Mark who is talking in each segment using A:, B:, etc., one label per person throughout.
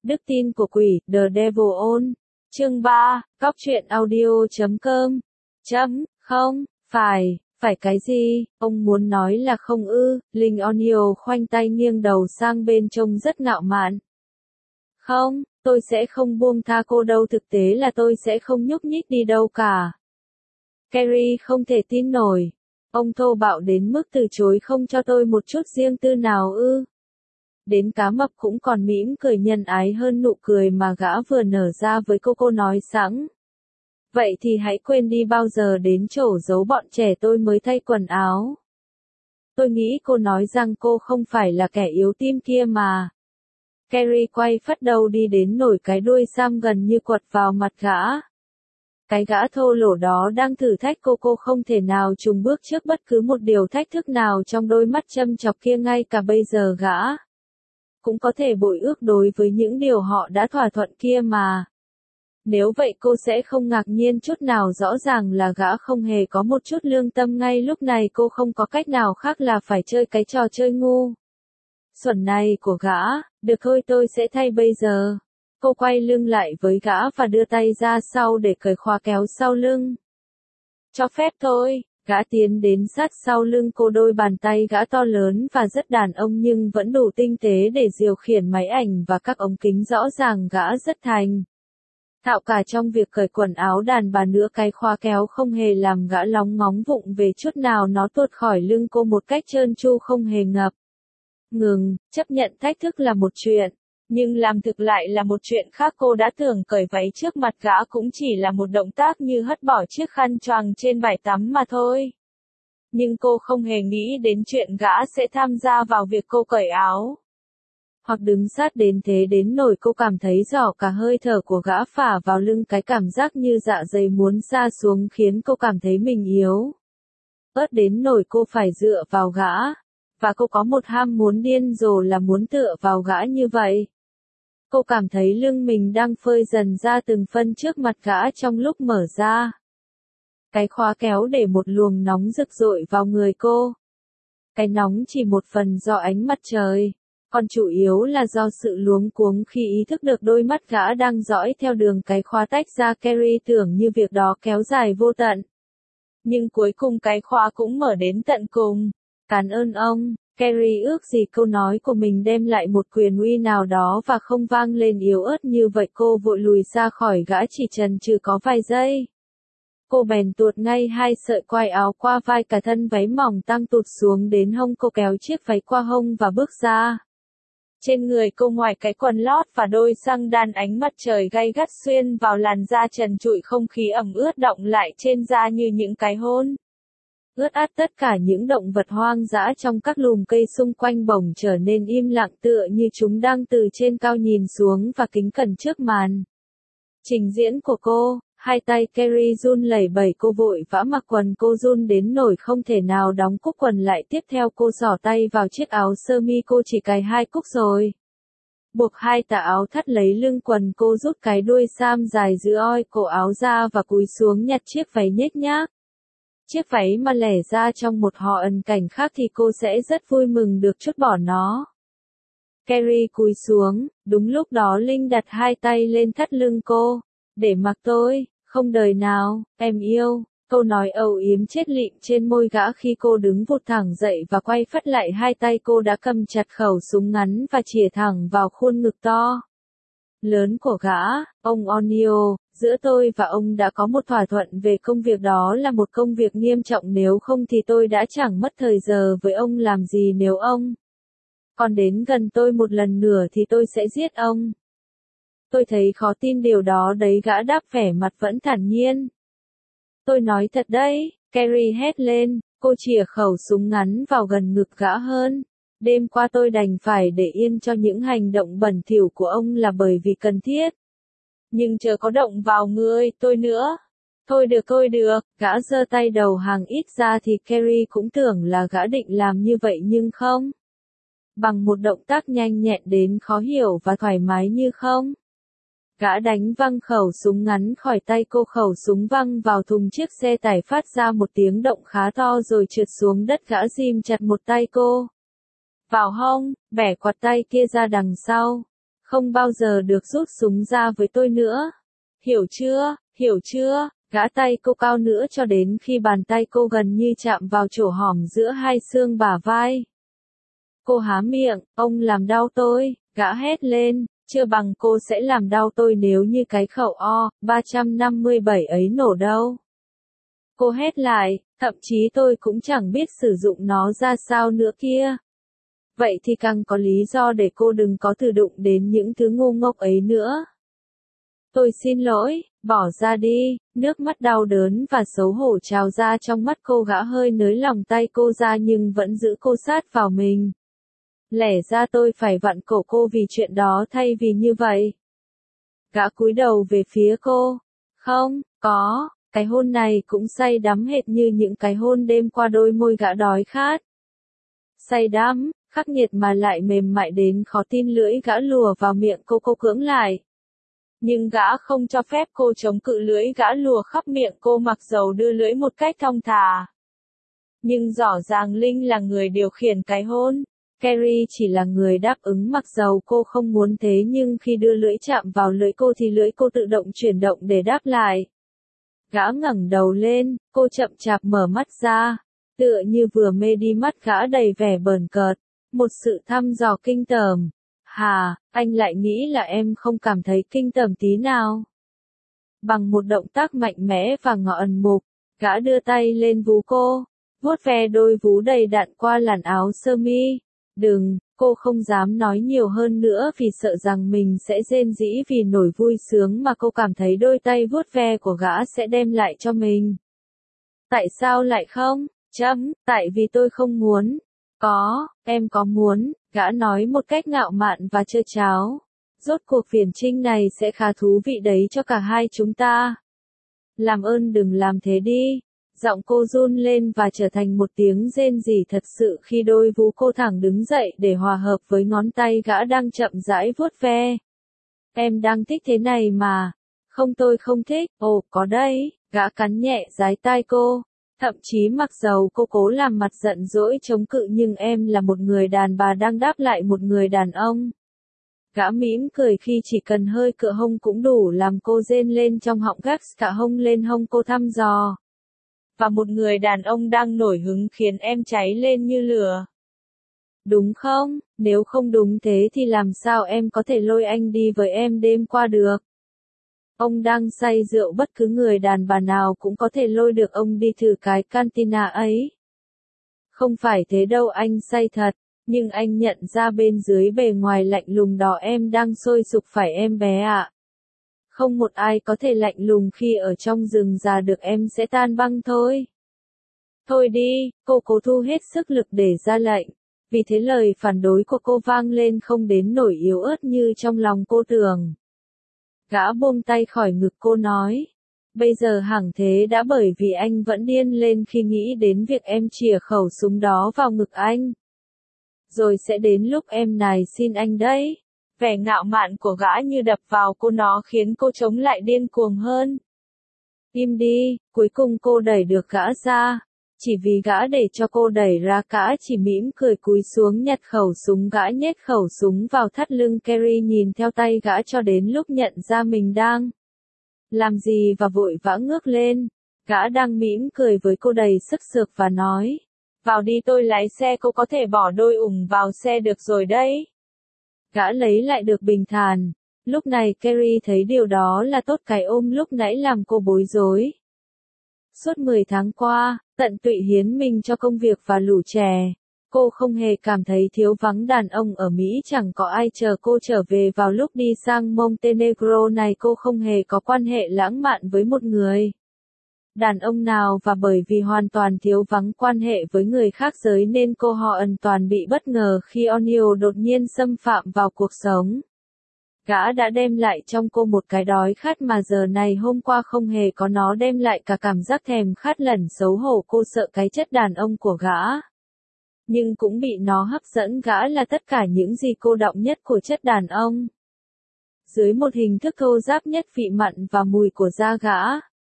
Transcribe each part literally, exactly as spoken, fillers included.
A: Đức tin của quỷ, The Devil On. Chương ba, Cóc truyện audio chấm com. Chấm, không, phải, phải cái gì, ông muốn nói là không ư, Linh Onio khoanh tay nghiêng đầu sang bên trông rất ngạo mạn. Không, tôi sẽ không buông tha cô đâu, thực tế là tôi sẽ không nhúc nhích đi đâu cả. Carrie không thể tin nổi. Ông thô bạo đến mức từ chối không cho tôi một chút riêng tư nào ư. Đến cá mập cũng còn mỉm cười nhân ái hơn nụ cười mà gã vừa nở ra với cô cô nói sẵn. Vậy thì hãy quên đi, bao giờ đến chỗ giấu bọn trẻ tôi mới thay quần áo. Tôi nghĩ cô nói rằng cô không phải là kẻ yếu tim kia mà. Carrie quay phắt đầu đi đến nổi cái đuôi Sam gần như quật vào mặt gã. Cái gã thô lỗ đó đang thử thách cô cô không thể nào chùng bước trước bất cứ một điều thách thức nào trong đôi mắt châm chọc kia, ngay cả bây giờ gã cũng có thể bội ước đối với những điều họ đã thỏa thuận kia mà. Nếu vậy cô sẽ không ngạc nhiên chút nào, rõ ràng là gã không hề có một chút lương tâm. Ngay lúc này cô không có cách nào khác là phải chơi cái trò chơi ngu xuẩn này của gã. Được thôi, tôi sẽ thay bây giờ. Cô quay lưng lại với gã và đưa tay ra sau để cởi khóa kéo sau lưng. Cho phép thôi. Gã tiến đến sát sau lưng cô, đôi bàn tay gã to lớn và rất đàn ông nhưng vẫn đủ tinh tế để điều khiển máy ảnh và các ống kính, rõ ràng gã rất thành thạo cả trong việc cởi quần áo đàn bà nữa. Cái khóa kéo không hề làm gã lóng ngóng vụng về chút nào, nó tuột khỏi lưng cô một cách trơn tru không hề ngập ngừng. Chấp nhận thách thức là một chuyện, nhưng làm thực lại là một chuyện khác. Cô đã tưởng cởi váy trước mặt gã cũng chỉ là một động tác như hất bỏ chiếc khăn choàng trên bãi tắm mà thôi. Nhưng cô không hề nghĩ đến chuyện gã sẽ tham gia vào việc cô cởi áo, hoặc đứng sát đến thế đến nỗi cô cảm thấy rõ cả hơi thở của gã phả vào lưng. Cái cảm giác như dạ dày muốn sa xuống khiến cô cảm thấy mình yếu ớt đến nỗi cô phải dựa vào gã. Và cô có một ham muốn điên rồ là muốn tựa vào gã như vậy. Cô cảm thấy lưng mình đang phơi dần ra từng phân trước mặt gã trong lúc mở ra cái khóa kéo, để một luồng nóng rực rội vào người cô. Cái nóng chỉ một phần do ánh mặt trời, còn chủ yếu là do sự luống cuống khi ý thức được đôi mắt gã đang dõi theo đường cái khóa tách ra. Carrie tưởng như việc đó kéo dài vô tận. Nhưng cuối cùng cái khóa cũng mở đến tận cùng. Cảm ơn ông. Carrie ước gì câu nói của mình đem lại một quyền uy nào đó và không vang lên yếu ớt như vậy. Cô vội lùi ra khỏi gã chỉ chần chừ có vài giây. Cô bèn tuột ngay hai sợi quai áo qua vai, cả thân váy mỏng tăng tụt xuống đến hông. Cô kéo chiếc váy qua hông và bước ra. Trên người cô ngoài cái quần lót và đôi xăng đan, ánh mặt trời gay gắt xuyên vào làn da trần trụi, không khí ẩm ướt đọng lại trên da như những cái hôn ướt át. Tất cả những động vật hoang dã trong các lùm cây xung quanh bỗng trở nên im lặng, tựa như chúng đang từ trên cao nhìn xuống và kính cẩn trước màn trình diễn của cô. Hai tay Carrie run lẩy bẩy, cô vội vã mặc quần. Cô run đến nỗi không thể nào đóng cúc quần lại. Tiếp theo cô xỏ tay vào chiếc áo sơ mi, cô chỉ cài hai cúc rồi buộc hai tà áo thắt lấy lưng quần. Cô rút cái đuôi sam dài giữa oi cổ áo ra và cúi xuống nhặt chiếc váy nhếch nhác. Chiếc váy mà lẻ ra trong một họ ẩn cảnh khác thì cô sẽ rất vui mừng được trút bỏ nó. Carrie cúi xuống, đúng lúc đó Linh đặt hai tay lên thắt lưng cô. Để mặc tôi, không đời nào, em yêu. Câu nói âu yếm chết lịm trên môi gã khi cô đứng vụt thẳng dậy và quay phắt lại. Hai tay cô đã cầm chặt khẩu súng ngắn và chĩa thẳng vào khuôn ngực to lớn của gã. Ông Onio, giữa tôi và ông đã có một thỏa thuận về công việc, đó là một công việc nghiêm trọng, nếu không thì tôi đã chẳng mất thời giờ với ông làm gì. Nếu ông còn đến gần tôi một lần nữa thì tôi sẽ giết ông. Tôi thấy khó tin điều đó đấy, gã đáp, vẻ mặt vẫn thản nhiên. Tôi nói thật đấy, Carrie hét lên. Cô chĩa khẩu súng ngắn vào gần ngực gã hơn. Đêm qua tôi đành phải để yên cho những hành động bẩn thỉu của ông là bởi vì cần thiết. Nhưng chờ có động vào người tôi nữa. Thôi được thôi được, gã giơ tay đầu hàng. Ít ra thì Carrie cũng tưởng là gã định làm như vậy nhưng không. Bằng một động tác nhanh nhẹn đến khó hiểu và thoải mái như không. Gã đánh văng khẩu súng ngắn khỏi tay cô. Khẩu súng văng vào thùng chiếc xe tải phát ra một tiếng động khá to rồi trượt xuống đất. Gã ghim chặt một tay cô vào hông, bẻ quạt tay kia ra đằng sau. Không bao giờ được rút súng ra với tôi nữa. Hiểu chưa, hiểu chưa, gã tay cô cao nữa cho đến khi bàn tay cô gần như chạm vào chỗ hõm giữa hai xương bả vai. Cô há miệng, ông làm đau tôi, gã hét lên, chưa bằng cô sẽ làm đau tôi nếu như cái khẩu O ba năm bảy ấy nổ đâu. Cô hét lại, thậm chí tôi cũng chẳng biết sử dụng nó ra sao nữa kia. Vậy thì càng có lý do để cô đừng có thử đụng đến những thứ ngu ngốc ấy nữa. Tôi xin lỗi, bỏ ra đi, nước mắt đau đớn và xấu hổ trào ra trong mắt cô, gã hơi nới lòng tay cô ra nhưng vẫn giữ cô sát vào mình. Lẽ ra tôi phải vặn cổ cô vì chuyện đó thay vì như vậy. Gã cúi đầu về phía cô. Không, có, cái hôn này cũng say đắm hệt như những cái hôn đêm qua đôi môi gã đói khát. Say đắm, khắc nghiệt mà lại mềm mại đến khó tin, lưỡi gã lùa vào miệng cô, cô cưỡng lại. Nhưng gã không cho phép cô chống cự, lưỡi gã lùa khắp miệng cô mặc dầu đưa lưỡi một cách thong thả. Nhưng rõ ràng Linh là người điều khiển cái hôn. Carrie chỉ là người đáp ứng mặc dầu cô không muốn thế, nhưng khi đưa lưỡi chạm vào lưỡi cô thì lưỡi cô tự động chuyển động để đáp lại. Gã ngẩng đầu lên, cô chậm chạp mở mắt ra, tựa như vừa mê đi, mắt gã đầy vẻ bờn cợt, một sự thăm dò kinh tởm. Hà, anh lại nghĩ là em không cảm thấy kinh tởm tí nào? Bằng một động tác mạnh mẽ và ngọ ẩn mục, gã đưa tay lên vú cô, vuốt ve đôi vú đầy đặn qua làn áo sơ mi. Đừng, cô không dám nói nhiều hơn nữa vì sợ rằng mình sẽ rên rỉ vì nỗi vui sướng mà cô cảm thấy đôi tay vuốt ve của gã sẽ đem lại cho mình. Tại sao lại không? Chấm, tại vì tôi không muốn. Có, em có muốn, gã nói một cách ngạo mạn và trơ tráo. Rốt cuộc viển trinh này sẽ khá thú vị đấy cho cả hai chúng ta. Làm ơn đừng làm thế đi. Giọng cô run lên và trở thành một tiếng rên rỉ thật sự khi đôi vú cô thẳng đứng dậy để hòa hợp với ngón tay gã đang chậm rãi vuốt ve. Em đang thích thế này mà. Không, tôi không thích. Ồ, có đấy. Gã cắn nhẹ dái tai cô. Thậm chí mặc dầu cô cố làm mặt giận dỗi chống cự, nhưng em là một người đàn bà đang đáp lại một người đàn ông. Gã mỉm cười khi chỉ cần hơi cựa hông cũng đủ làm cô rên lên trong họng, gác cả hông lên hông cô thăm dò. Và một người đàn ông đang nổi hứng khiến em cháy lên như lửa. Đúng không? Nếu không đúng thế thì làm sao em có thể lôi anh đi với em đêm qua được? Ông đang say rượu, bất cứ người đàn bà nào cũng có thể lôi được ông đi thử cái cantina ấy. Không phải thế đâu, anh say thật, nhưng anh nhận ra bên dưới bề ngoài lạnh lùng đó em đang sôi sục phải em bé ạ? Không một ai có thể lạnh lùng khi ở trong rừng già được, em sẽ tan băng thôi. Thôi đi, cô cố thu hết sức lực để ra lệnh. Vì thế lời phản đối của cô vang lên không đến nỗi yếu ớt như trong lòng cô tưởng. Gã buông tay khỏi ngực cô nói. Bây giờ hẳn thế đã, bởi vì anh vẫn điên lên khi nghĩ đến việc em chĩa khẩu súng đó vào ngực anh. Rồi sẽ đến lúc em nài xin anh đấy. Vẻ ngạo mạn của gã như đập vào cô, nó khiến cô chống lại điên cuồng hơn. Im đi, cuối cùng cô đẩy được gã ra. Chỉ vì gã để cho cô đẩy ra, gã chỉ mỉm cười cúi xuống nhặt khẩu súng, gã nhét khẩu súng vào thắt lưng. Carrie nhìn theo tay gã cho đến lúc nhận ra mình đang làm gì và vội vã ngước lên. Gã đang mỉm cười với cô đầy sức sược và nói. Vào đi, tôi lái xe, cô có thể bỏ đôi ủng vào xe được rồi đấy. Gã lấy lại được bình thản. Lúc này Carrie thấy điều đó là tốt, cái ôm lúc nãy làm cô bối rối. Suốt mười tháng qua, tận tụy hiến mình cho công việc và lũ trẻ. Cô không hề cảm thấy thiếu vắng đàn ông ở Mỹ, chẳng có ai chờ cô trở về vào lúc đi sang Montenegro này. Cô không hề có quan hệ lãng mạn với một người đàn ông nào, và bởi vì hoàn toàn thiếu vắng quan hệ với người khác giới nên cô hoàn toàn bị bất ngờ khi O'Neill đột nhiên xâm phạm vào cuộc sống. Gã đã đem lại trong cô một cái đói khát mà giờ này hôm qua không hề có, nó đem lại cả cảm giác thèm khát lẫn xấu hổ. Cô sợ cái chất đàn ông của gã, nhưng cũng bị nó hấp dẫn. Gã là tất cả những gì cô đọng nhất của chất đàn ông, dưới một hình thức thô ráp nhất, vị mặn và mùi của da gã.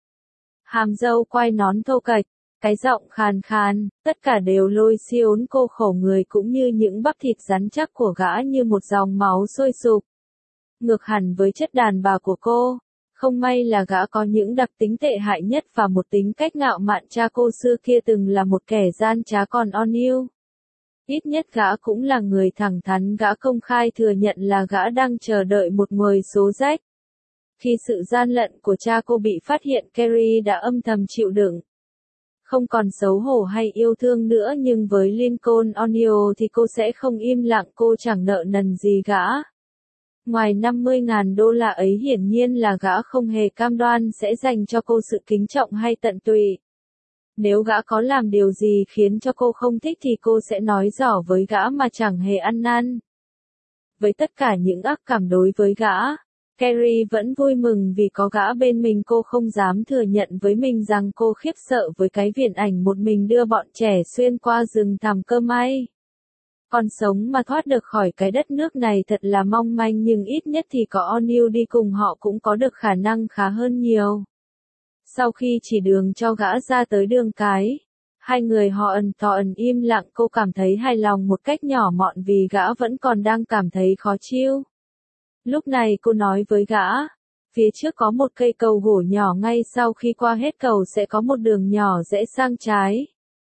A: Hàm râu quai nón thô kệch, cái giọng khàn khàn, tất cả đều lôi xiôn cô khổ người, cũng như những bắp thịt rắn chắc của gã như một dòng máu sôi sục. ngược hẳn với chất đàn bà của cô. Không may là gã có những đặc tính tệ hại nhất và một tính cách ngạo mạn. Cha cô xưa kia từng là một kẻ gian trá còn O'Neill. Ít nhất gã cũng là người thẳng thắn, gã công khai thừa nhận là gã đang chờ đợi một ngồi số rách. Khi sự gian lận của cha cô bị phát hiện, Carrie đã âm thầm chịu đựng. Không còn xấu hổ hay yêu thương nữa, nhưng với Lincoln O'Neill thì cô sẽ không im lặng, cô chẳng nợ nần gì gã. Ngoài năm mươi ngàn đô la ấy, hiển nhiên là gã không hề cam đoan sẽ dành cho cô sự kính trọng hay tận tụy. Nếu gã có làm điều gì khiến cho cô không thích thì cô sẽ nói rõ với gã mà chẳng hề ăn năn. Với tất cả những ác cảm đối với gã, Carrie vẫn vui mừng vì có gã bên mình. Cô không dám thừa nhận với mình rằng cô khiếp sợ với cái viễn ảnh một mình đưa bọn trẻ xuyên qua rừng thẳm cơ may. Còn sống mà thoát được khỏi cái đất nước này thật là mong manh, nhưng ít nhất thì có O'Neill đi cùng họ cũng có được khả năng khá hơn nhiều. Sau khi chỉ đường cho gã ra tới đường cái, hai người họ ẩn tỏ ẩn im lặng. Cô cảm thấy hài lòng một cách nhỏ mọn vì gã vẫn còn đang cảm thấy khó chịu. Lúc này cô nói với gã, phía trước có một cây cầu gỗ nhỏ, ngay sau khi qua hết cầu sẽ có một đường nhỏ rẽ sang trái.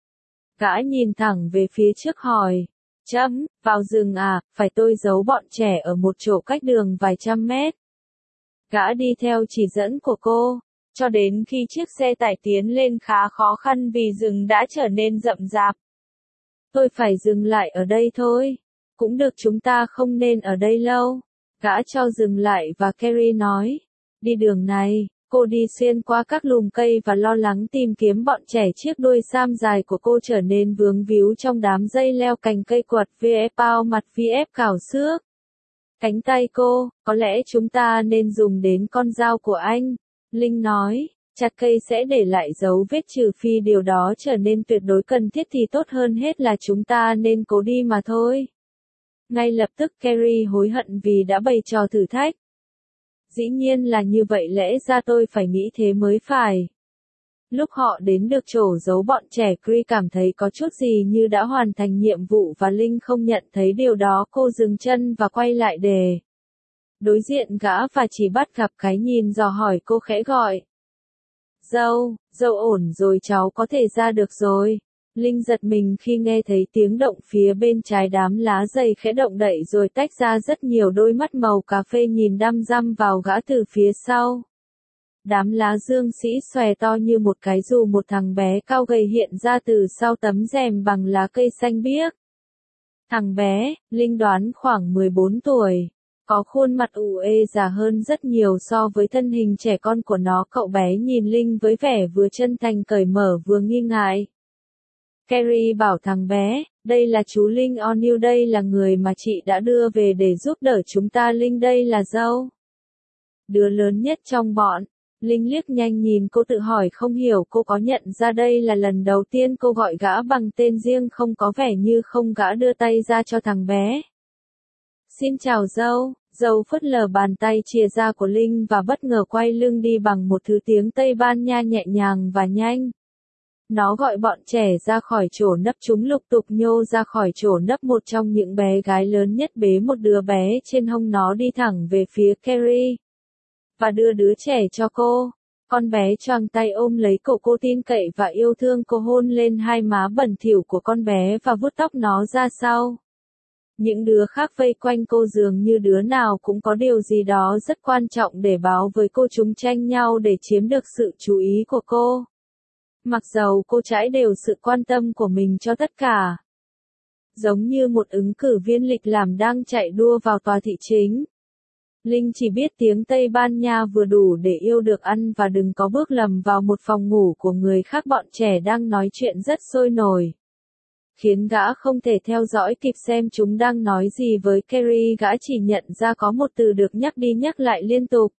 A: Gã nhìn thẳng về phía trước hỏi, chấm, vào rừng à, phải tôi giấu bọn trẻ ở một chỗ cách đường vài trăm mét. Gã đi theo chỉ dẫn của cô, cho đến khi chiếc xe tải tiến lên khá khó khăn vì rừng đã trở nên rậm rạp. Tôi phải dừng lại ở đây thôi. Cũng được, chúng ta không nên ở đây lâu. Gã cho dừng lại và Carrie nói, đi đường này. Cô đi xuyên qua các lùm cây và lo lắng tìm kiếm bọn trẻ. Chiếc đuôi sam dài của cô trở nên vướng víu trong đám dây leo, cành cây quật vf bao mặt vf cào xước. Cánh tay cô, có lẽ chúng ta nên dùng đến con dao của anh. Linh nói, chặt cây sẽ để lại dấu vết, trừ phi điều đó trở nên tuyệt đối cần thiết thì tốt hơn hết là chúng ta nên cố đi mà thôi. Ngay lập tức Carrie hối hận vì đã bày trò thử thách. Dĩ nhiên là như vậy, lẽ ra tôi phải nghĩ thế mới phải. Lúc họ đến được chỗ giấu bọn trẻ, Cree cảm thấy có chút gì như đã hoàn thành nhiệm vụ và Linh không nhận thấy điều đó. Cô dừng chân và quay lại để đối diện gã và chỉ bắt gặp cái nhìn dò hỏi. Cô khẽ gọi, dâu, dâu ổn rồi, cháu có thể ra được rồi. Linh giật mình khi nghe thấy tiếng động phía bên trái. Đám lá dày khẽ động đậy rồi tách ra rất nhiều đôi mắt màu cà phê nhìn đăm đăm vào gã từ phía sau. Đám lá dương sĩ xòe to như một cái dù. Một thằng bé cao gầy hiện ra từ sau tấm rèm bằng lá cây xanh biếc. Thằng bé, Linh đoán khoảng mười bốn tuổi. Có khuôn mặt ủ ê, già hơn rất nhiều so với thân hình trẻ con của nó. Cậu bé nhìn Linh với vẻ vừa chân thành cởi mở vừa nghi ngại. Carrie bảo thằng bé, đây là chú Linh O'Neill, đây là người mà chị đã đưa về để giúp đỡ chúng ta. Linh đây là dâu, đứa lớn nhất trong bọn. Linh liếc nhanh nhìn cô, tự hỏi không hiểu cô có nhận ra đây là lần đầu tiên cô gọi gã bằng tên riêng không. Có vẻ như không. Gã đưa tay ra cho thằng bé. Xin chào dâu. Dâu phớt lờ bàn tay chìa ra của Linh và bất ngờ quay lưng đi bằng một thứ tiếng Tây Ban Nha nhẹ nhàng và nhanh. Nó gọi bọn trẻ ra khỏi chỗ nấp. Chúng lục tục nhô ra khỏi chỗ nấp. Một trong những bé gái lớn nhất bế một đứa bé trên hông. Nó đi thẳng về phía Carrie và đưa đứa trẻ cho cô. Con bé choàng tay ôm lấy cổ cô, tin cậy và yêu thương. Cô hôn lên hai má bẩn thỉu của con bé và vuốt tóc nó ra sau. Những đứa khác vây quanh cô dường như đứa nào cũng có điều gì đó rất quan trọng để báo với cô. Chúng tranh nhau để chiếm được sự chú ý của cô. Mặc dầu cô trải đều sự quan tâm của mình cho tất cả. Giống như một ứng cử viên lịch làm đang chạy đua vào tòa thị chính. Linh chỉ biết tiếng Tây Ban Nha vừa đủ để yêu được ăn và đừng có bước lầm vào một phòng ngủ của người khác. Bọn trẻ đang nói chuyện rất sôi nổi, khiến gã không thể theo dõi kịp xem chúng đang nói gì với Carrie. Gã chỉ nhận ra có một từ được nhắc đi nhắc lại liên tục.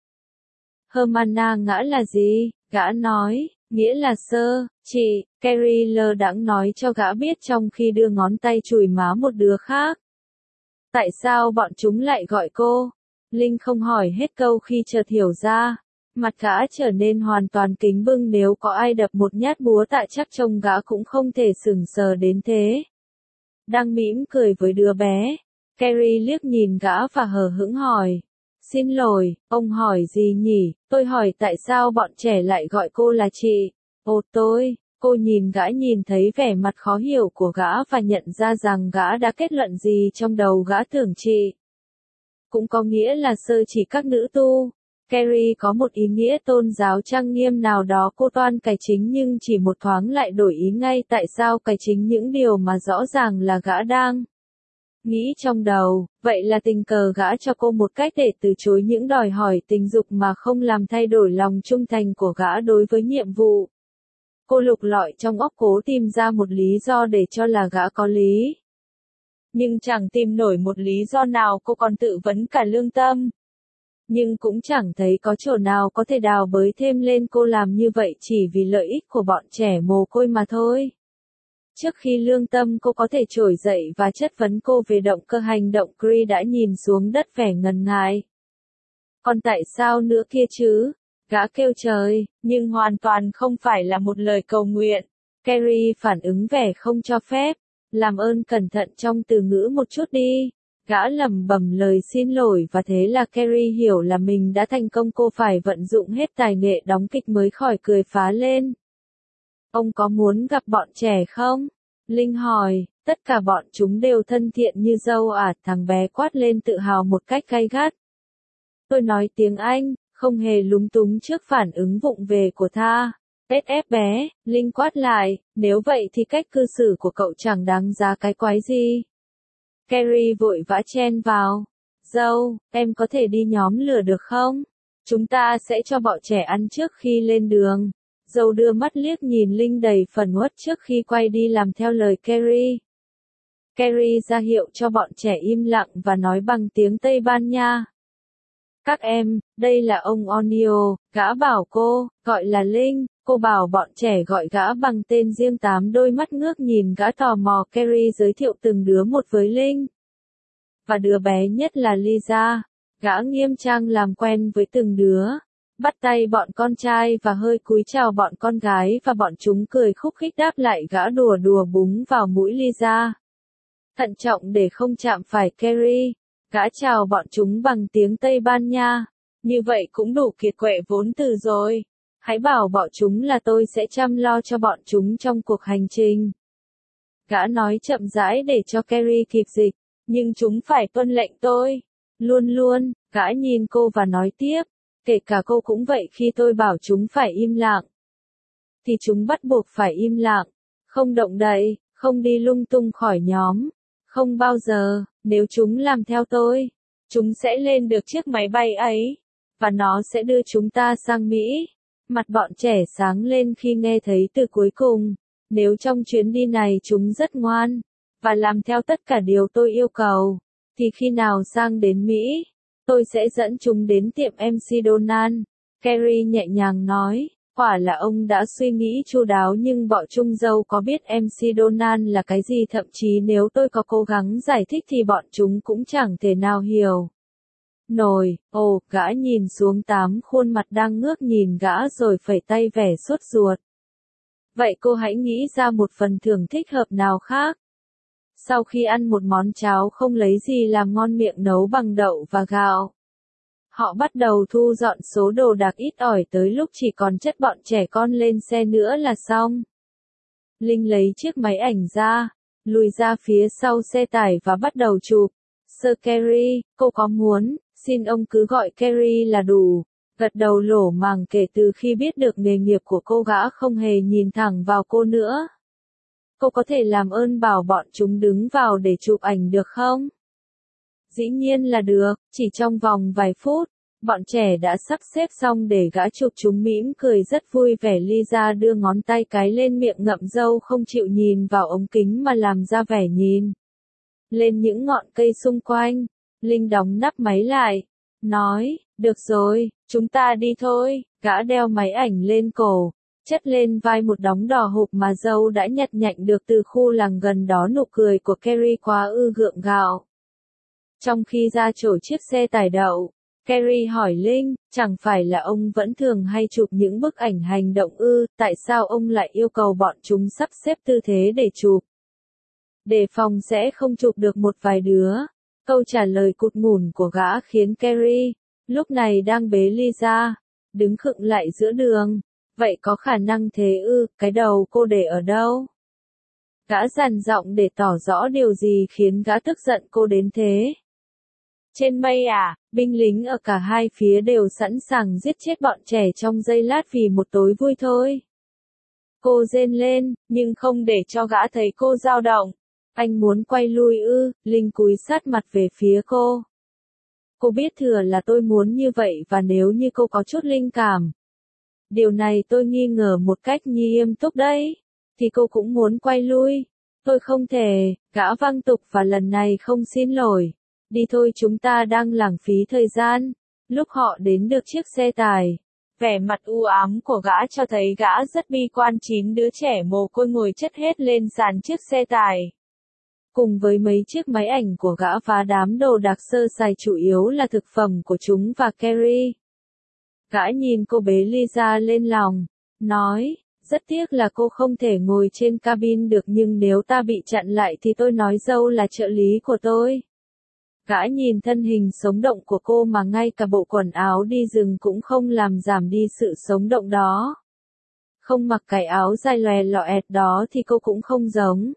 A: Hermana ngã là gì? Gã nói, nghĩa là sơ, chị. Carrie lơ đãng nói cho gã biết trong khi đưa ngón tay chùi má một đứa khác. Tại sao bọn chúng lại gọi cô? Linh không hỏi hết câu khi chợt hiểu ra. Mặt gã trở nên hoàn toàn kính bưng. Nếu có ai đập một nhát búa tạ chắc trông gã cũng không thể sững sờ đến thế. Đang mỉm cười với đứa bé, Carrie liếc nhìn gã và hờ hững hỏi, Xin lỗi, ông hỏi gì nhỉ? Tôi hỏi tại sao bọn trẻ lại gọi cô là chị? Ồ tôi, cô nhìn gã nhìn thấy vẻ mặt khó hiểu của gã và nhận ra rằng gã đã kết luận gì trong đầu gã tưởng chị. Cũng có nghĩa là sơ chỉ các nữ tu. Carrie có một ý nghĩa tôn giáo trang nghiêm nào đó cô toan cải chính nhưng chỉ một thoáng lại đổi ý ngay tại sao cải chính những điều mà rõ ràng là gã đang nghĩ trong đầu, vậy là tình cờ gã cho cô một cách để từ chối những đòi hỏi tình dục mà không làm thay đổi lòng trung thành của gã đối với nhiệm vụ. Cô lục lọi trong óc cố tìm ra một lý do để cho là gã có lý. Nhưng chẳng tìm nổi một lý do nào, cô còn tự vấn cả lương tâm. Nhưng cũng chẳng thấy có chỗ nào có thể đào bới thêm lên cô làm như vậy chỉ vì lợi ích của bọn trẻ mồ côi mà thôi. Trước khi lương tâm cô có thể trỗi dậy và chất vấn cô về động cơ hành động, Cree đã nhìn xuống đất vẻ ngần ngại. Còn tại sao nữa kia chứ? Gã kêu trời, nhưng hoàn toàn không phải là một lời cầu nguyện. Carrie phản ứng vẻ không cho phép. Làm ơn cẩn thận trong từ ngữ một chút đi. Gã lẩm bẩm lời xin lỗi và thế là Carrie hiểu là mình đã thành công, cô phải vận dụng hết tài nghệ đóng kịch mới khỏi cười phá lên. Ông có muốn gặp bọn trẻ không? Linh hỏi, tất cả bọn chúng đều thân thiện như dâu ả, thằng bé quát lên tự hào một cách gay gắt. Tôi nói tiếng Anh, không hề lúng túng trước phản ứng vụng về của Tha. ét ép bé, Linh quát lại, nếu vậy thì cách cư xử của cậu chẳng đáng giá cái quái gì. Carrie vội vã chen vào. Dâu, em có thể đi nhóm lửa được không? Chúng ta sẽ cho bọn trẻ ăn trước khi lên đường. Dâu đưa mắt liếc nhìn Linh đầy phần uất trước khi quay đi làm theo lời Carrie. Carrie ra hiệu cho bọn trẻ im lặng và nói bằng tiếng Tây Ban Nha. Các em, đây là ông Onio, gã bảo cô, gọi là Linh, cô bảo bọn trẻ gọi gã bằng tên riêng. Tám đôi mắt ngước nhìn gã tò mò. Carrie giới thiệu từng đứa một với Linh. Và đứa bé nhất là Lisa. Gã nghiêm trang làm quen với từng đứa. Bắt tay bọn con trai và hơi cúi chào bọn con gái và bọn chúng cười khúc khích đáp lại gã đùa đùa búng vào mũi Lisa. Thận trọng để không chạm phải Carrie. Gã chào bọn chúng bằng tiếng Tây Ban Nha. Như vậy cũng đủ kiệt quệ vốn từ rồi. Hãy bảo bọn chúng là tôi sẽ chăm lo cho bọn chúng trong cuộc hành trình. Gã nói chậm rãi để cho Carrie kịp dịch. Nhưng chúng phải tuân lệnh tôi. Luôn luôn, gã nhìn cô và nói tiếp. Kể cả cô cũng vậy, khi tôi bảo chúng phải im lặng. Thì chúng bắt buộc phải im lặng. Không động đậy, không đi lung tung khỏi nhóm. Không bao giờ, nếu chúng làm theo tôi, chúng sẽ lên được chiếc máy bay ấy. Và nó sẽ đưa chúng ta sang Mỹ. Mặt bọn trẻ sáng lên khi nghe thấy từ cuối cùng. Nếu trong chuyến đi này chúng rất ngoan, và làm theo tất cả điều tôi yêu cầu, thì khi nào sang đến Mỹ, tôi sẽ dẫn chúng đến tiệm em xê Donald. Carrie nhẹ nhàng nói, quả là ông đã suy nghĩ chu đáo, nhưng bọn trung dâu có biết em xê Donald là cái gì, thậm chí nếu tôi có cố gắng giải thích thì bọn chúng cũng chẳng thể nào hiểu nổi. Ồ, gã nhìn xuống tám khuôn mặt đang ngước nhìn gã rồi phẩy tay vẻ sốt ruột. Vậy cô hãy nghĩ ra một phần thưởng thích hợp nào khác. Sau khi ăn một món cháo không lấy gì làm ngon miệng nấu bằng đậu và gạo, họ bắt đầu thu dọn số đồ đạc ít ỏi tới lúc chỉ còn chất bọn trẻ con lên xe nữa là xong. Linh lấy chiếc máy ảnh ra, lùi ra phía sau xe tải và bắt đầu chụp. Sir Carrie, cô có muốn, xin ông cứ gọi Carrie là đủ. Gật đầu lổ màng. Kể từ khi biết được nghề nghiệp của cô, gã không hề nhìn thẳng vào cô nữa. Cô có thể làm ơn bảo bọn chúng đứng vào để chụp ảnh được không? Dĩ nhiên là được, chỉ trong vòng vài phút, bọn trẻ đã sắp xếp xong để gã chụp. Chúng mỉm cười rất vui vẻ. Lisa đưa ngón tay cái lên miệng ngậm dâu, không chịu nhìn vào ống kính mà làm ra vẻ nhìn lên những ngọn cây xung quanh. Linh đóng nắp máy lại, nói, được rồi, chúng ta đi thôi. Gã đeo máy ảnh lên cổ, chất lên vai một đống đỏ hộp mà dâu đã nhặt nhạnh được từ khu làng gần đó. Nụ cười của Carrie quá ư gượng gạo. Trong khi ra chỗ chiếc xe tải đậu, Carrie hỏi Linh, chẳng phải là ông vẫn thường hay chụp những bức ảnh hành động ư, tại sao ông lại yêu cầu bọn chúng sắp xếp tư thế để chụp? Đề phòng sẽ không chụp được một vài đứa. Câu trả lời cụt ngủn của gã khiến Carrie lúc này đang bế Lisa, đứng khựng lại giữa đường. Vậy có khả năng thế ư, cái đầu cô để ở đâu? Gã dằn giọng để tỏ rõ điều gì khiến gã tức giận cô đến thế. Trên mây à, binh lính ở cả hai phía đều sẵn sàng giết chết bọn trẻ trong giây lát vì một tối vui thôi. Cô rên lên, nhưng không để cho gã thấy cô dao động. Anh muốn quay lui ư, Linh cúi sát mặt về phía cô. Cô biết thừa là tôi muốn như vậy và nếu như cô có chút linh cảm. Điều này tôi nghi ngờ một cách nghiêm túc đấy. Thì cô cũng muốn quay lui. Tôi không thể, gã văng tục và lần này không xin lỗi. Đi thôi, chúng ta đang lãng phí thời gian. Lúc họ đến được chiếc xe tải, vẻ mặt u ám của gã cho thấy gã rất bi quan. Chín đứa trẻ mồ côi ngồi chất hết lên sàn chiếc xe tải. Cùng với mấy chiếc máy ảnh của gã và đám đồ đạc sơ sài chủ yếu là thực phẩm của chúng và Carrie. Gã nhìn cô bế Lisa lên lòng, nói, rất tiếc là cô không thể ngồi trên cabin được nhưng nếu ta bị chặn lại thì tôi nói dâu là trợ lý của tôi. Gã nhìn thân hình sống động của cô mà ngay cả bộ quần áo đi rừng cũng không làm giảm đi sự sống động đó. Không mặc cái áo dài lòe loẹt đó thì cô cũng không giống.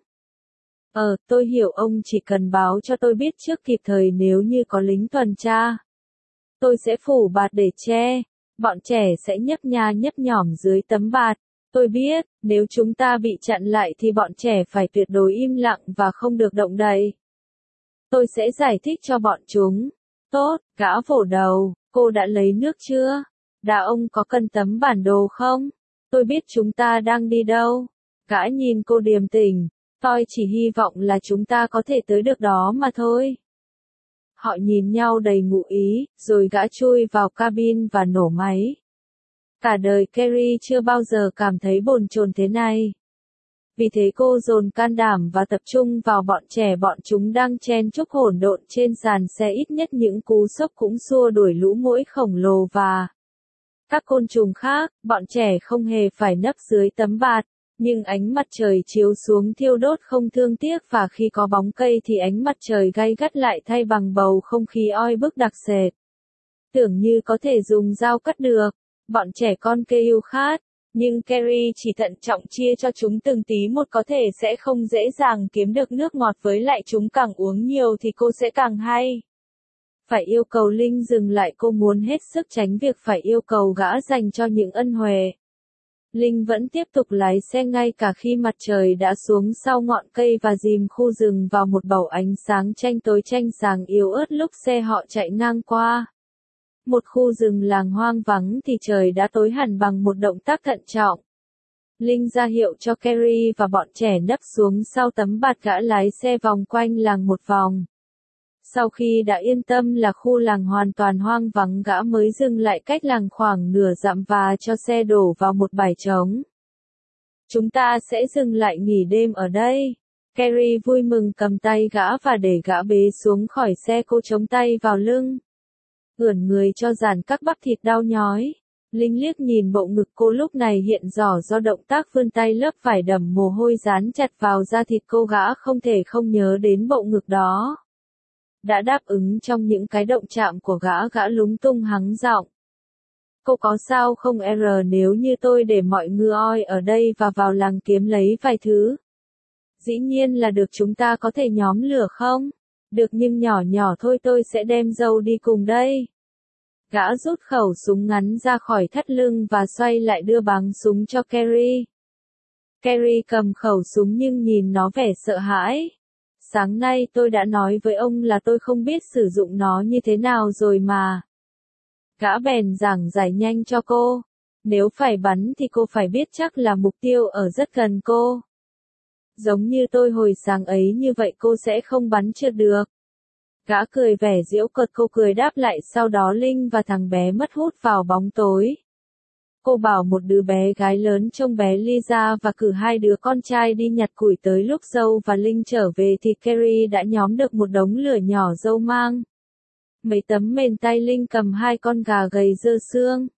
A: Ờ, tôi hiểu, ông chỉ cần báo cho tôi biết trước kịp thời nếu như có lính tuần tra. Tôi sẽ phủ bạt để che, bọn trẻ sẽ nhấp nha nhấp nhỏm dưới tấm bạt. Tôi biết, nếu chúng ta bị chặn lại thì bọn trẻ phải tuyệt đối im lặng và không được động đậy. Tôi sẽ giải thích cho bọn chúng. Tốt, gã vỗ đầu, cô đã lấy nước chưa? Đã, ông có cần tấm bản đồ không? Tôi biết chúng ta đang đi đâu. Gã nhìn cô điềm tĩnh, tôi chỉ hy vọng là chúng ta có thể tới được đó mà thôi. Họ nhìn nhau đầy ngụ ý, rồi gã chui vào cabin và nổ máy. Cả đời Carrie chưa bao giờ cảm thấy bồn chồn thế này. Vì thế cô dồn can đảm và tập trung vào bọn trẻ. Bọn chúng đang chen chúc hỗn độn trên sàn xe, ít nhất những cú sốc cũng xua đuổi lũ muỗi khổng lồ và các côn trùng khác. Bọn trẻ không hề phải nấp dưới tấm bạt, nhưng ánh mặt trời chiếu xuống thiêu đốt không thương tiếc và khi có bóng cây thì ánh mặt trời gay gắt lại thay bằng bầu không khí oi bức đặc sệt. Tưởng như có thể dùng dao cắt được. Bọn trẻ con kêu khát. Nhưng Carrie chỉ thận trọng chia cho chúng từng tí một, có thể sẽ không dễ dàng kiếm được nước ngọt, với lại chúng càng uống nhiều thì cô sẽ càng hay. Phải yêu cầu Linh dừng lại, cô muốn hết sức tránh việc phải yêu cầu gã dành cho những ân huệ. Linh vẫn tiếp tục lái xe ngay cả khi mặt trời đã xuống sau ngọn cây và dìm khu rừng vào một bầu ánh sáng tranh tối tranh sáng yếu ớt lúc xe họ chạy ngang qua. Một khu rừng làng hoang vắng thì trời đã tối hẳn. Bằng một động tác thận trọng, Linh ra hiệu cho Carrie và bọn trẻ nấp xuống sau tấm bạt. Gã lái xe vòng quanh làng một vòng. Sau khi đã yên tâm là khu làng hoàn toàn hoang vắng, gã mới dừng lại cách làng khoảng nửa dặm và cho xe đổ vào một bãi trống. Chúng ta sẽ dừng lại nghỉ đêm ở đây. Carrie vui mừng cầm tay gã và để gã bế xuống khỏi xe. Cô chống tay vào lưng, ưỡn người cho dàn các bắp thịt đau nhói. Linh liếc nhìn bộ ngực cô lúc này hiện rõ do động tác vươn tay, lớp vải đầm mồ hôi dán chặt vào da thịt cô. Gã không thể không nhớ đến bộ ngực đó. Đã đáp ứng trong những cái động chạm của gã. Gã lúng tung hắng giọng. Cô có sao không R, nếu như tôi để mọi ngư oi ở đây và vào làng kiếm lấy vài thứ? Dĩ nhiên là được, chúng ta có thể nhóm lửa không? Được, nhưng nhỏ nhỏ thôi, tôi sẽ đem dâu đi cùng đây. Gã rút khẩu súng ngắn ra khỏi thắt lưng và xoay lại đưa báng súng cho Carrie. Carrie cầm khẩu súng nhưng nhìn nó vẻ sợ hãi. Sáng nay tôi đã nói với ông là tôi không biết sử dụng nó như thế nào rồi mà. Gã bèn giảng giải nhanh cho cô. Nếu phải bắn thì cô phải biết chắc là mục tiêu ở rất gần cô. Giống như tôi hồi sáng ấy, như vậy cô sẽ không bắn trượt được. Gã cười vẻ giễu cợt. Cô cười đáp lại. Sau đó Linh và thằng bé mất hút vào bóng tối. Cô bảo một đứa bé gái lớn trông bé Lisa và cử hai đứa con trai đi nhặt củi. Tới lúc dâu và Linh trở về thì Carrie đã nhóm được một đống lửa nhỏ dâu mang mấy tấm mền tay. Linh cầm hai con gà gầy dơ xương.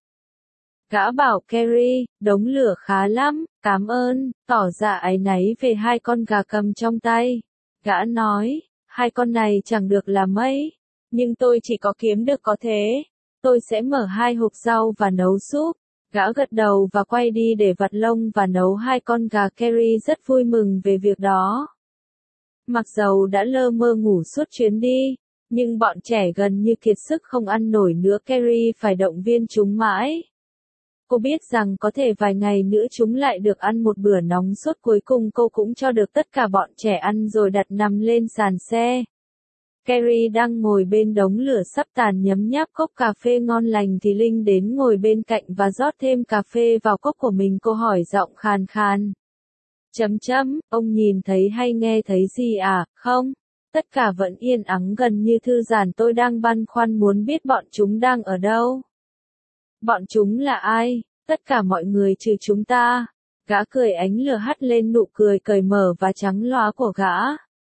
A: Gã bảo Carrie, đống lửa khá lắm, cảm ơn, tỏ ra áy náy về hai con gà cầm trong tay. Gã nói, hai con này chẳng được là mấy, nhưng tôi chỉ có kiếm được có thế. Tôi sẽ mở hai hộp rau và nấu súp. Gã gật đầu và quay đi để vặt lông và nấu hai con gà Carrie rất vui mừng về việc đó. Mặc dầu đã lơ mơ ngủ suốt chuyến đi, nhưng bọn trẻ gần như kiệt sức không ăn nổi nữa. Carrie phải động viên chúng mãi. Cô biết rằng có thể vài ngày nữa chúng lại được ăn một bữa nóng sốt. Cuối cùng cô cũng cho được tất cả bọn trẻ ăn rồi đặt nằm lên sàn xe. Carrie đang ngồi bên đống lửa sắp tàn nhấm nháp cốc cà phê ngon lành thì Linh đến ngồi bên cạnh và rót thêm cà phê vào cốc của mình. Cô hỏi giọng khàn khàn. Chấm chấm, ông nhìn thấy hay nghe thấy gì à, không? Tất cả vẫn yên ắng gần như thư giãn. Tôi đang băn khoăn muốn biết bọn chúng đang ở đâu. Bọn chúng là ai? Tất cả mọi người trừ chúng ta. Gã cười, ánh lửa hắt lên nụ cười cởi mở và trắng loá của gã.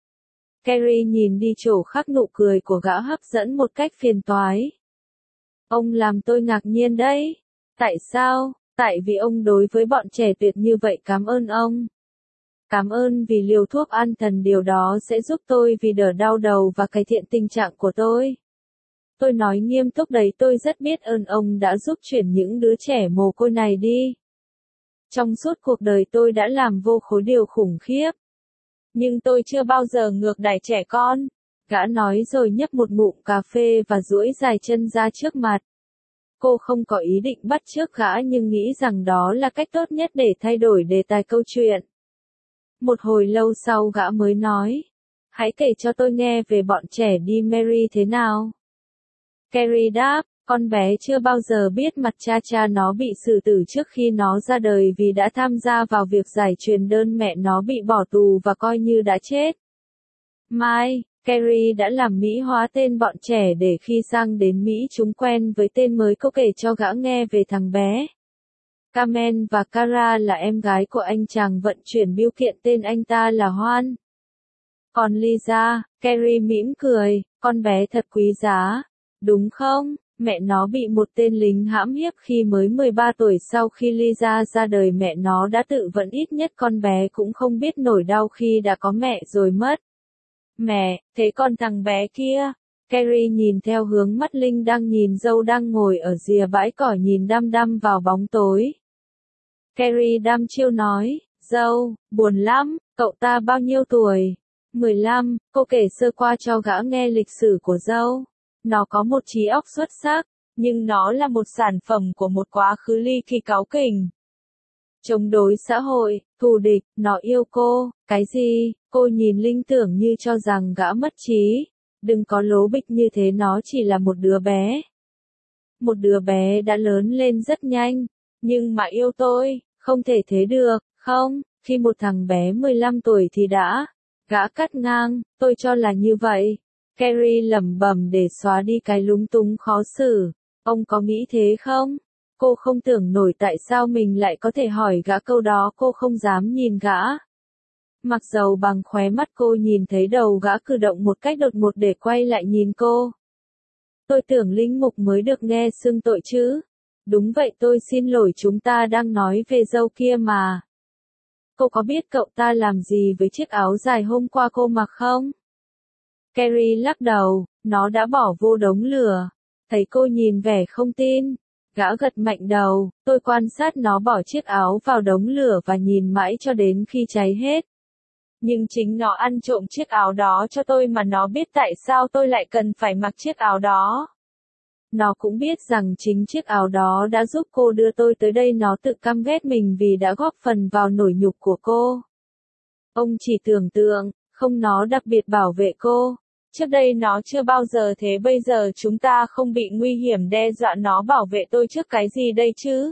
A: Carrie nhìn đi chỗ khác, nụ cười của gã hấp dẫn một cách phiền toái. Ông làm tôi ngạc nhiên đấy. Tại sao? Tại vì ông đối với bọn trẻ tuyệt như vậy. Cảm ơn ông. Cảm ơn vì liều thuốc an thần, điều đó sẽ giúp tôi vì đỡ đau đầu và cải thiện tình trạng của tôi. Tôi nói nghiêm túc đấy, tôi rất biết ơn ông đã giúp chuyển những đứa trẻ mồ côi này đi. Trong suốt cuộc đời tôi đã làm vô khối điều khủng khiếp. Nhưng tôi chưa bao giờ ngược đãi trẻ con. Gã nói rồi nhấp một ngụm cà phê và duỗi dài chân ra trước mặt. Cô không có ý định bắt chước gã nhưng nghĩ rằng đó là cách tốt nhất để thay đổi đề tài câu chuyện. Một hồi lâu sau gã mới nói. Hãy kể cho tôi nghe về bọn trẻ đi Mary thế nào. Carrie đáp, con bé chưa bao giờ biết mặt cha cha nó bị xử tử trước khi nó ra đời vì đã tham gia vào việc giải truyền đơn. Mẹ nó bị bỏ tù và coi như đã chết. Mai, Carrie đã làm mỹ hóa tên bọn trẻ để khi sang đến Mỹ chúng quen với tên mới. Cô kể cho gã nghe về thằng bé. Carmen và Cara là em gái của anh chàng vận chuyển bưu kiện, tên anh ta là Juan. Còn Lisa, Carrie mỉm cười, con bé thật quý giá. Đúng không? Mẹ nó bị một tên lính hãm hiếp khi mới mười ba tuổi. Sau khi Lisa ra đời, mẹ nó đã tự vẫn, ít nhất con bé cũng không biết nổi đau khi đã có mẹ rồi mất. Mẹ, thế còn thằng bé kia? Carrie nhìn theo hướng mắt Linh đang nhìn dâu đang ngồi ở rìa bãi cỏ nhìn đăm đăm vào bóng tối. Carrie đăm chiêu nói, dâu, buồn lắm, cậu ta bao nhiêu tuổi? mười lăm, cô kể sơ qua cho gã nghe lịch sử của dâu. Nó có một trí óc xuất sắc, nhưng nó là một sản phẩm của một quá khứ ly kỳ cáu kỉnh. Chống đối xã hội, thù địch, nó yêu cô, cái gì? Cô nhìn Linh tưởng như cho rằng gã mất trí. Đừng có lố bịch như thế, nó chỉ là một đứa bé. Một đứa bé đã lớn lên rất nhanh, nhưng mà yêu tôi, không thể thế được, không? Khi một thằng bé mười lăm tuổi thì đã. Gã cắt ngang, tôi cho là như vậy. Carrie lẩm bẩm để xóa đi cái lúng túng khó xử. Ông có nghĩ thế không? Cô không tưởng nổi tại sao mình lại có thể hỏi gã câu đó. Cô không dám nhìn gã. Mặc dầu bằng khóe mắt cô nhìn thấy đầu gã cử động một cách đột ngột để quay lại nhìn cô. Tôi tưởng linh mục mới được nghe xưng tội chứ. Đúng vậy, tôi xin lỗi, chúng ta đang nói về dâu kia mà. Cô có biết cậu ta làm gì với chiếc áo dài hôm qua cô mặc không? Carrie lắc đầu, nó đã bỏ vô đống lửa. Thấy cô nhìn vẻ không tin. Gã gật mạnh đầu, tôi quan sát nó bỏ chiếc áo vào đống lửa và nhìn mãi cho đến khi cháy hết. Nhưng chính nó ăn trộm chiếc áo đó cho tôi mà nó biết tại sao tôi lại cần phải mặc chiếc áo đó. Nó cũng biết rằng chính chiếc áo đó đã giúp cô đưa tôi tới đây. Nó tự căm ghét mình vì đã góp phần vào nổi nhục của cô. Ông chỉ tưởng tượng, không, nó đặc biệt bảo vệ cô. Trước đây nó chưa bao giờ thế, bây giờ chúng ta không bị nguy hiểm đe dọa, nó bảo vệ tôi trước cái gì đây chứ?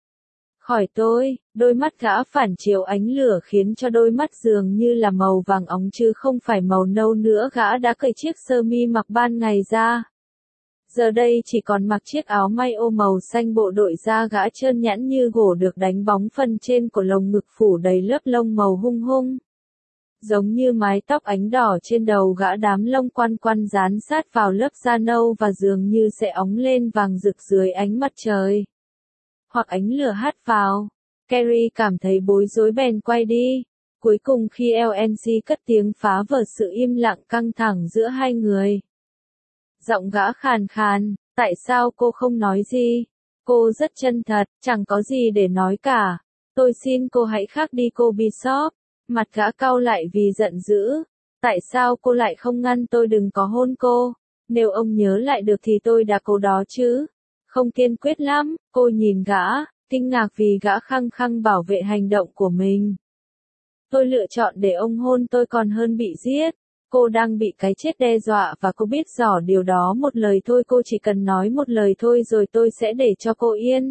A: Khỏi tôi, đôi mắt gã phản chiếu ánh lửa khiến cho đôi mắt dường như là màu vàng óng chứ không phải màu nâu nữa. Gã đã cởi chiếc sơ mi mặc ban ngày ra. Giờ đây chỉ còn mặc chiếc áo may ô màu xanh, bộ đội da gã trơn nhẵn như gỗ được đánh bóng, phần trên của lồng ngực phủ đầy lớp lông màu hung hung. Giống như mái tóc ánh đỏ trên đầu gã, đám lông quăn quăn dán sát vào lớp da nâu và dường như sẽ óng lên vàng rực dưới ánh mặt trời. Hoặc ánh lửa hắt vào. Carrie cảm thấy bối rối bèn quay đi. Cuối cùng khi lờ en xê cất tiếng phá vỡ sự im lặng căng thẳng giữa hai người. Giọng gã khàn khàn, Tại sao cô không nói gì? Cô rất chân thật, chẳng có gì để nói cả. Tôi xin cô hãy khác đi cô Bishop. Mặt gã cau lại vì giận dữ. Tại sao cô lại không ngăn tôi đừng có hôn cô? Nếu ông nhớ lại được thì tôi đã cố đó chứ. Không kiên quyết lắm, cô nhìn gã, kinh ngạc vì gã khăng khăng bảo vệ hành động của mình. Tôi lựa chọn để ông hôn tôi còn hơn bị giết. Cô đang bị cái chết đe dọa và cô biết rõ điều đó một lời thôi, cô chỉ cần nói một lời thôi rồi tôi sẽ để cho cô yên.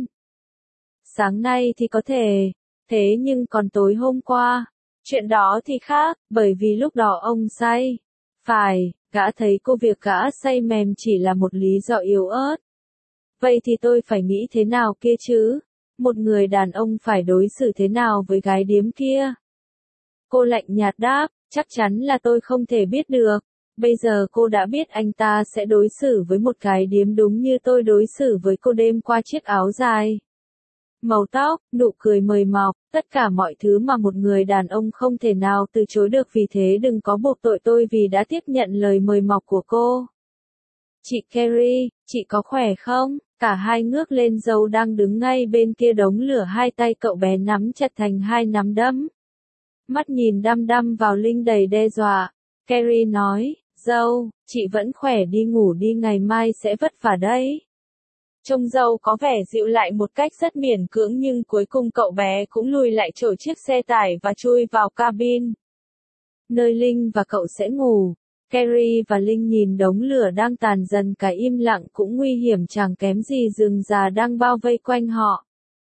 A: Sáng nay thì có thể, thế nhưng còn tối hôm qua, chuyện đó thì khác, bởi vì lúc đó ông say. Phải, gã thấy cô việc gã say mềm chỉ là một lý do yếu ớt. Vậy thì tôi phải nghĩ thế nào kia chứ? Một người đàn ông phải đối xử thế nào với gái điếm kia? Cô lạnh nhạt đáp, chắc chắn là tôi không thể biết được. Bây giờ cô đã biết anh ta sẽ đối xử với một gái điếm đúng như tôi đối xử với cô đêm qua, chiếc áo dài, màu tóc, nụ cười mời mọc, tất cả mọi thứ mà một người đàn ông không thể nào từ chối được, vì thế đừng có buộc tội tôi vì đã tiếp nhận lời mời mọc của cô. Chị Carrie, chị có khỏe không? Cả hai ngước lên dâu đang đứng ngay bên kia đống lửa, hai tay cậu bé nắm chặt thành hai nắm đấm. Mắt nhìn đăm đăm vào Linh đầy đe dọa. Carrie nói, dâu, chị vẫn khỏe, đi ngủ đi, ngày mai sẽ vất vả đấy. Trông dâu có vẻ dịu lại một cách rất miễn cưỡng, nhưng cuối cùng cậu bé cũng lùi lại chỗ chiếc xe tải và chui vào cabin, nơi Linh và cậu sẽ ngủ. Carrie và Linh nhìn đống lửa đang tàn dần, cái im lặng cũng nguy hiểm chẳng kém gì rừng già đang bao vây quanh họ.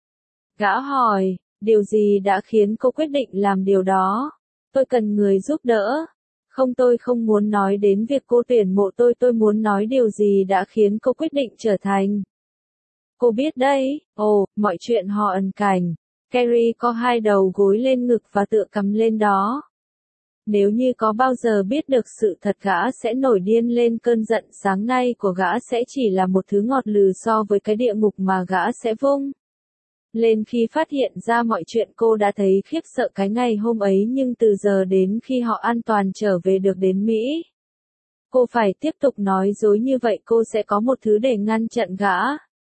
A: Gã hỏi, điều gì đã khiến cô quyết định làm điều đó? Tôi cần người giúp đỡ. Không, tôi không muốn nói đến việc cô tuyển mộ tôi, tôi muốn nói điều gì đã khiến cô quyết định trở thành. Cô biết đấy, ồ, mọi chuyện họ ẩn cảnh. Carrie có hai đầu gối lên ngực và tựa cắm lên đó. Nếu như có bao giờ biết được sự thật, gã sẽ nổi điên lên, cơn giận sáng nay của gã sẽ chỉ là một thứ ngọt lừ so với cái địa ngục mà gã sẽ vung lên khi phát hiện ra mọi chuyện. Cô đã thấy khiếp sợ cái ngày hôm ấy, nhưng từ giờ đến khi họ an toàn trở về được đến Mỹ, cô phải tiếp tục nói dối như vậy, cô sẽ có một thứ để ngăn chặn gã.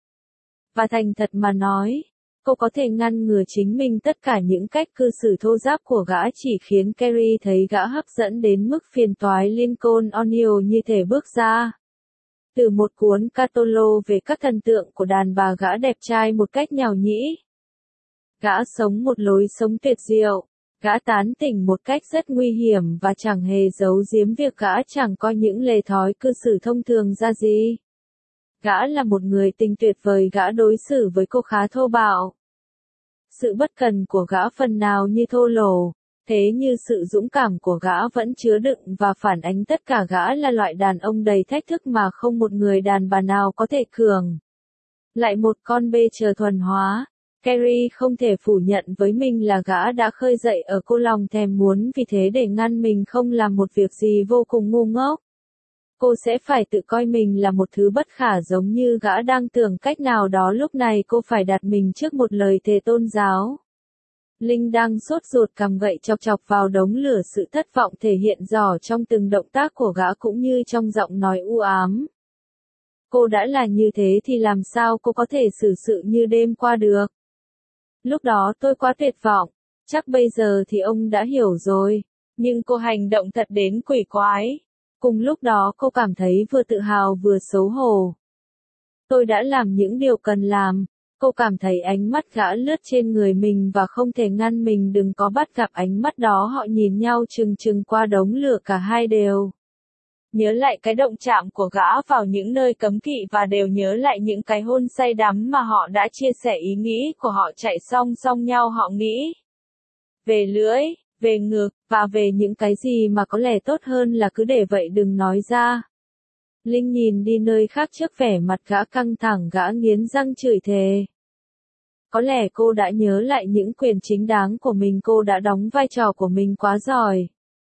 A: Và thành thật mà nói, cô có thể ngăn ngừa chính mình. Tất cả những cách cư xử thô giáp của gã chỉ khiến Carrie thấy gã hấp dẫn đến mức phiền toái. Lincoln O'Neill như thể bước ra từ một cuốn catalog về các thần tượng của đàn bà, gã đẹp trai một cách nhào nhĩ. Gã sống một lối sống tuyệt diệu. Gã tán tỉnh một cách rất nguy hiểm và chẳng hề giấu giếm việc gã chẳng coi những lề thói cư xử thông thường ra gì. Gã là một người tình tuyệt vời, gã đối xử với cô khá thô bạo. Sự bất cần của gã phần nào như thô lỗ, thế như sự dũng cảm của gã vẫn chứa đựng và phản ánh tất cả. Gã là loại đàn ông đầy thách thức mà không một người đàn bà nào có thể cường. Lại một con bê chờ thuần hóa. Carrie không thể phủ nhận với mình là gã đã khơi dậy ở cô lòng thèm muốn, vì thế để ngăn mình không làm một việc gì vô cùng ngu ngốc, cô sẽ phải tự coi mình là một thứ bất khả, giống như gã đang tưởng cách nào đó lúc này cô phải đặt mình trước một lời thề tôn giáo. Linh đang sốt ruột cầm gậy chọc chọc vào đống lửa, sự thất vọng thể hiện rõ trong từng động tác của gã cũng như trong giọng nói u ám. Cô đã là như thế thì làm sao cô có thể xử sự như đêm qua được? Lúc đó tôi quá tuyệt vọng, chắc bây giờ thì ông đã hiểu rồi, nhưng cô hành động thật đến quỷ quái. Cùng lúc đó cô cảm thấy vừa tự hào vừa xấu hổ. Tôi đã làm những điều cần làm. Cô cảm thấy ánh mắt gã lướt trên người mình và không thể ngăn mình đừng có bắt gặp ánh mắt đó. Họ nhìn nhau chừng chừng qua đống lửa, cả hai đều nhớ lại cái động chạm của gã vào những nơi cấm kỵ và đều nhớ lại những cái hôn say đắm mà họ đã chia sẻ. Ý nghĩ của họ chạy song song nhau, họ nghĩ về lưỡi, về ngực, và về những cái gì mà có lẽ tốt hơn là cứ để vậy đừng nói ra. Linh nhìn đi nơi khác trước vẻ mặt gã căng thẳng, gã nghiến răng chửi thề. Có lẽ cô đã nhớ lại những quyền chính đáng của mình, cô đã đóng vai trò của mình quá giỏi.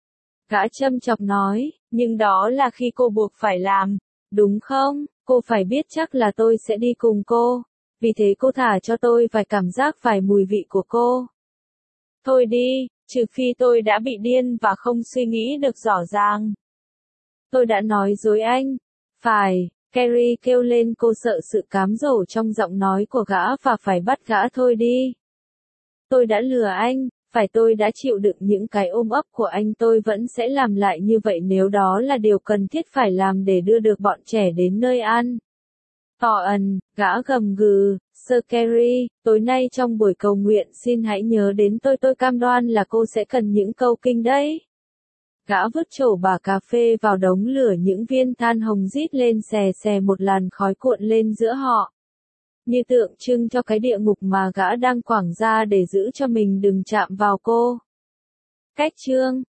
A: Gã châm chọc nói, nhưng đó là khi cô buộc phải làm, đúng không? Cô phải biết chắc là tôi sẽ đi cùng cô. Vì thế cô thả cho tôi vài cảm giác, vài mùi vị của cô. Thôi đi, trừ phi tôi đã bị điên và không suy nghĩ được rõ ràng. Tôi đã nói dối anh. Phải, Carrie kêu lên, cô sợ sự cám dỗ trong giọng nói của gã và phải bắt gã thôi đi. Tôi đã lừa anh, phải tôi đã chịu đựng những cái ôm ấp của anh, tôi vẫn sẽ làm lại như vậy nếu đó là điều cần thiết phải làm để đưa được bọn trẻ đến nơi an toàn. Gã gầm gừ, Sir Carrie, tối nay trong buổi cầu nguyện xin hãy nhớ đến tôi, tôi cam đoan là cô sẽ cần những câu kinh đấy. Gã vứt chổ bả cà phê vào đống lửa, những viên than hồng rít lên xè xè, một làn khói cuộn lên giữa họ, như tượng trưng cho cái địa ngục mà gã đang quảng ra để giữ cho mình đừng chạm vào cô. Cách chương